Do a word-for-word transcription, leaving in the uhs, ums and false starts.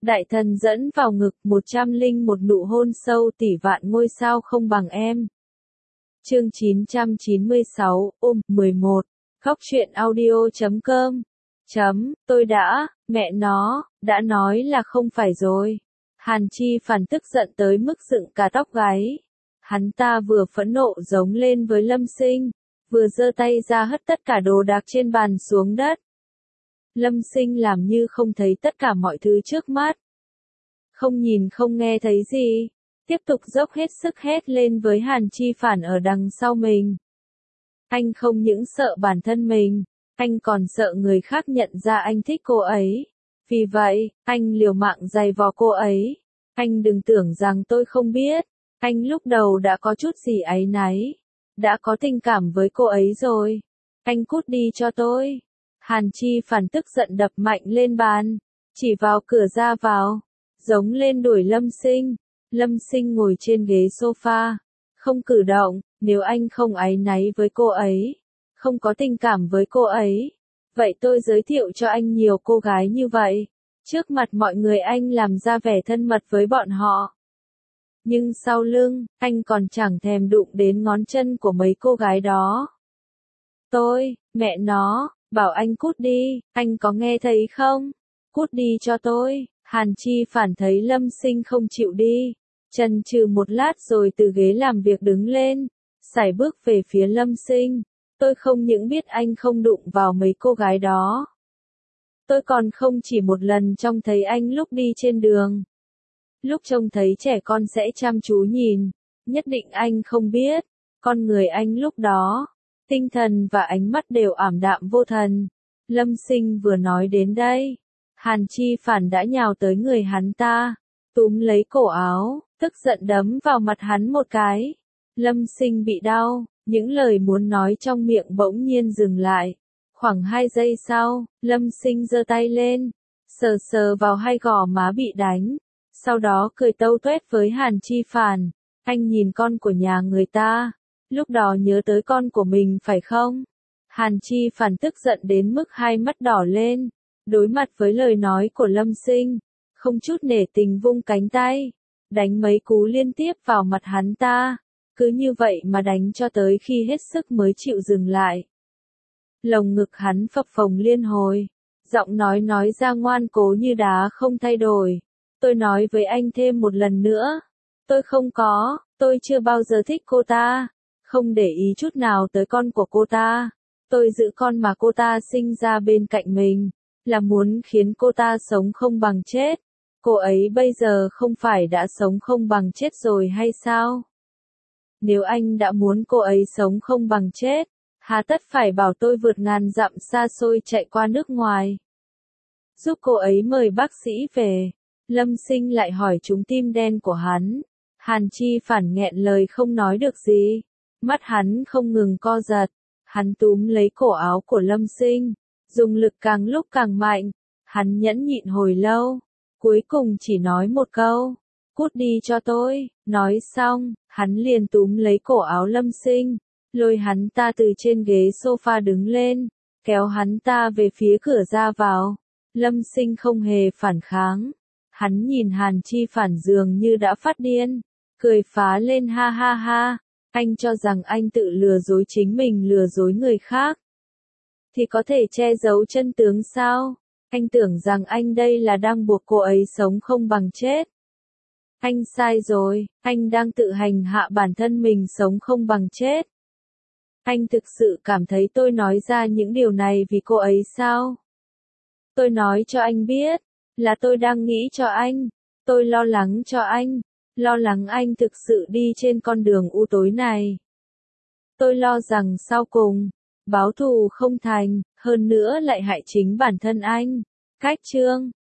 Đại thần dẫn vào ngực, một trăm linh một nụ hôn sâu tỷ vạn ngôi sao không bằng em. Chương chín trăm chín mươi sáu, ôm, mười một. Khóc chuyện audio chấm com. Chấm, tôi đã, mẹ nó, đã nói là không phải rồi. Hàn Chi Phản tức giận tới mức dựng cả tóc gáy. Hắn ta vừa phẫn nộ giống lên với Lâm Sinh, vừa giơ tay ra hất tất cả đồ đạc trên bàn xuống đất. Lâm Sinh làm như không thấy tất cả mọi thứ trước mắt. Không nhìn không nghe thấy gì, tiếp tục dốc hết sức hét lên với Hàn Chi Phản ở đằng sau mình. Anh không những sợ bản thân mình, anh còn sợ người khác nhận ra anh thích cô ấy. Vì vậy, anh liều mạng giày vò cô ấy. Anh đừng tưởng rằng tôi không biết, anh lúc đầu đã có chút gì áy náy, đã có tình cảm với cô ấy rồi. Anh cút đi cho tôi. Hàn Chi Phản tức giận đập mạnh lên bàn, chỉ vào cửa ra vào, giống lên đuổi Lâm Sinh. Lâm Sinh ngồi trên ghế sofa, không cử động. Nếu anh không áy náy với cô ấy, không có tình cảm với cô ấy, vậy tôi giới thiệu cho anh nhiều cô gái như vậy. Trước mặt mọi người anh làm ra vẻ thân mật với bọn họ. Nhưng sau lưng, anh còn chẳng thèm đụng đến ngón chân của mấy cô gái đó. Tôi, mẹ nó, bảo anh cút đi, anh có nghe thấy không? Cút đi cho tôi. Hàn Chi Phản thấy Lâm Sinh không chịu đi, chần chừ một lát rồi từ ghế làm việc đứng lên, sải bước về phía Lâm Sinh. Tôi không những biết anh không đụng vào mấy cô gái đó, tôi còn không chỉ một lần trông thấy anh lúc đi trên đường. Lúc trông thấy trẻ con sẽ chăm chú nhìn, nhất định anh không biết, con người anh lúc đó, tinh thần và ánh mắt đều ảm đạm vô thần. Lâm Sinh vừa nói đến đây, Hàn Chi Phản đã nhào tới người hắn ta, túm lấy cổ áo, tức giận đấm vào mặt hắn một cái. Lâm Sinh bị đau, những lời muốn nói trong miệng bỗng nhiên dừng lại. Khoảng hai giây sau, Lâm Sinh giơ tay lên, sờ sờ vào hai gò má bị đánh, sau đó cười tâu tuét với Hàn Chi Phản. Anh nhìn con của nhà người ta, lúc đó nhớ tới con của mình phải không? Hàn Chi Phản tức giận đến mức hai mắt đỏ lên, đối mặt với lời nói của Lâm Sinh, không chút nể tình vung cánh tay, đánh mấy cú liên tiếp vào mặt hắn ta. Cứ như vậy mà đánh cho tới khi hết sức mới chịu dừng lại. Lồng ngực hắn phập phồng liên hồi, giọng nói nói ra ngoan cố như đá không thay đổi. Tôi nói với anh thêm một lần nữa, tôi không có, tôi chưa bao giờ thích cô ta, không để ý chút nào tới con của cô ta. Tôi giữ con mà cô ta sinh ra bên cạnh mình, là muốn khiến cô ta sống không bằng chết. Cô ấy bây giờ không phải đã sống không bằng chết rồi hay sao? Nếu anh đã muốn cô ấy sống không bằng chết, hà tất phải bảo tôi vượt ngàn dặm xa xôi chạy qua nước ngoài, giúp cô ấy mời bác sĩ về. Lâm Sinh lại hỏi trúng tim đen của hắn. Hàn Chi Phản nghẹn lời không nói được gì, mắt hắn không ngừng co giật. Hắn túm lấy cổ áo của Lâm Sinh, dùng lực càng lúc càng mạnh. Hắn nhẫn nhịn hồi lâu, cuối cùng chỉ nói một câu, cút đi cho tôi. Nói xong, hắn liền túm lấy cổ áo Lâm Sinh, lôi hắn ta từ trên ghế sofa đứng lên, kéo hắn ta về phía cửa ra vào. Lâm Sinh không hề phản kháng. Hắn nhìn Hàn Chi Phản dường như đã phát điên, cười phá lên ha ha ha. Anh cho rằng anh tự lừa dối chính mình lừa dối người khác, thì có thể che giấu chân tướng sao? Anh tưởng rằng anh đây là đang buộc cô ấy sống không bằng chết. Anh sai rồi, anh đang tự hành hạ bản thân mình sống không bằng chết. Anh thực sự cảm thấy tôi nói ra những điều này vì cô ấy sao? Tôi nói cho anh biết, là tôi đang nghĩ cho anh, tôi lo lắng cho anh, lo lắng anh thực sự đi trên con đường u tối này. Tôi lo rằng sau cùng, báo thù không thành, hơn nữa lại hại chính bản thân anh. Cách chương